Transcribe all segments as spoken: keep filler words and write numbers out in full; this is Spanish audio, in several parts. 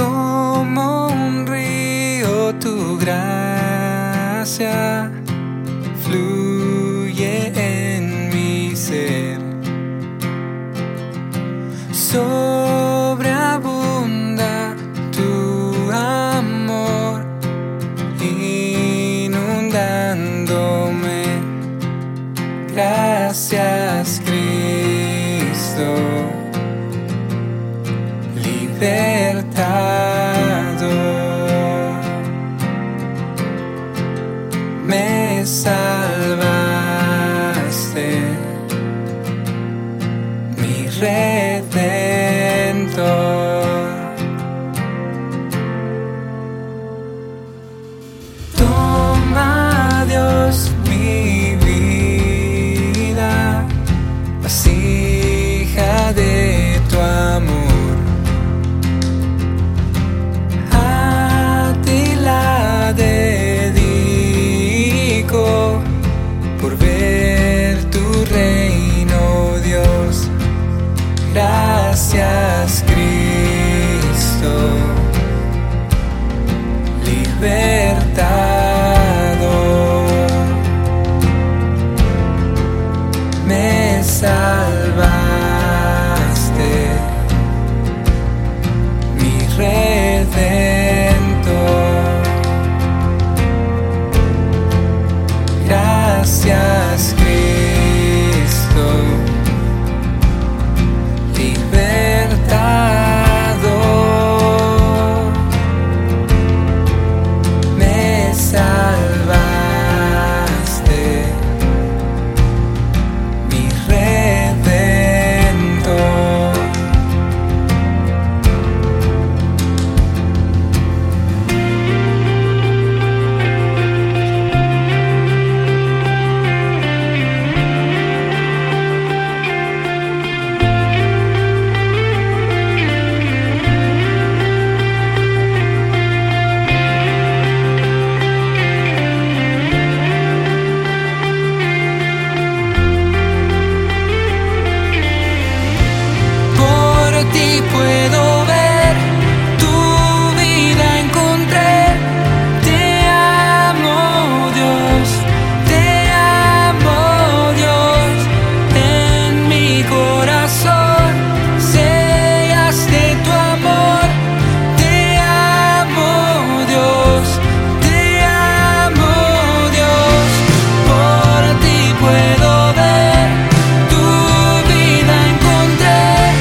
Como un río tu gracia fluye en mi ser, sobreabunda tu amor inundándome. Gracias, Cristo, libertador, me salvaste, mi redentor. Toma, Dios, mi vida, vasija de tu amor. Por ver tu reino, Dios. Gracias, Cristo, libertador, me salvaste, mi redentor. Gracias, Cristo, libertador, me salvaste, mi redentor. Puedo ver, tu vida encontré. Te amo, Dios, te amo, Dios. En mi corazón sellaste tu amor. Te amo, Dios, te amo, Dios. Por ti puedo ver, tu vida encontré.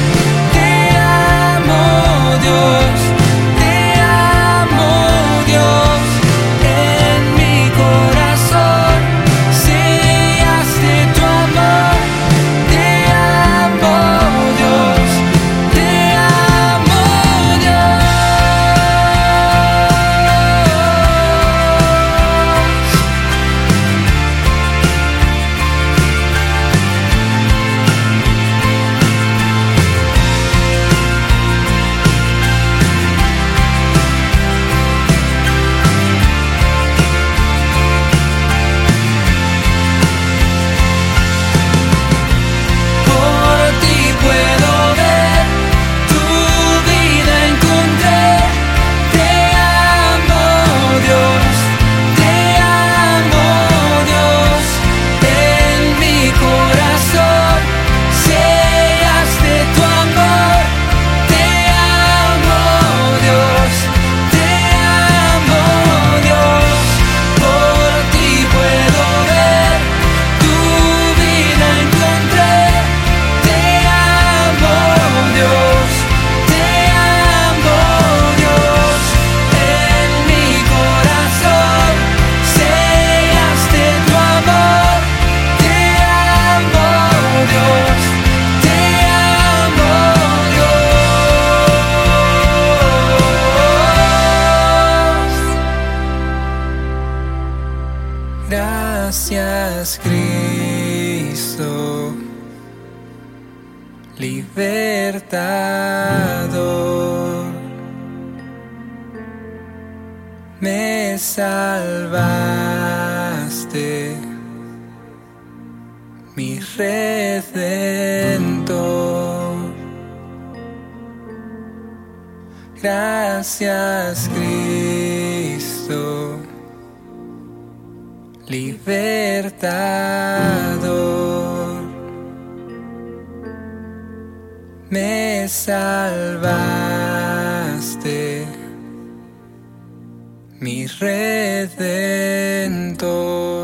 Dios, te amo, Dios, en mi corazón sellaste tu amor. Te amo, Dios, te amo, Dios. Gracias, Cristo, libertador, me salvaste, mi redentor. Gracias, Cristo, libertador, me salvaste, mi redentor.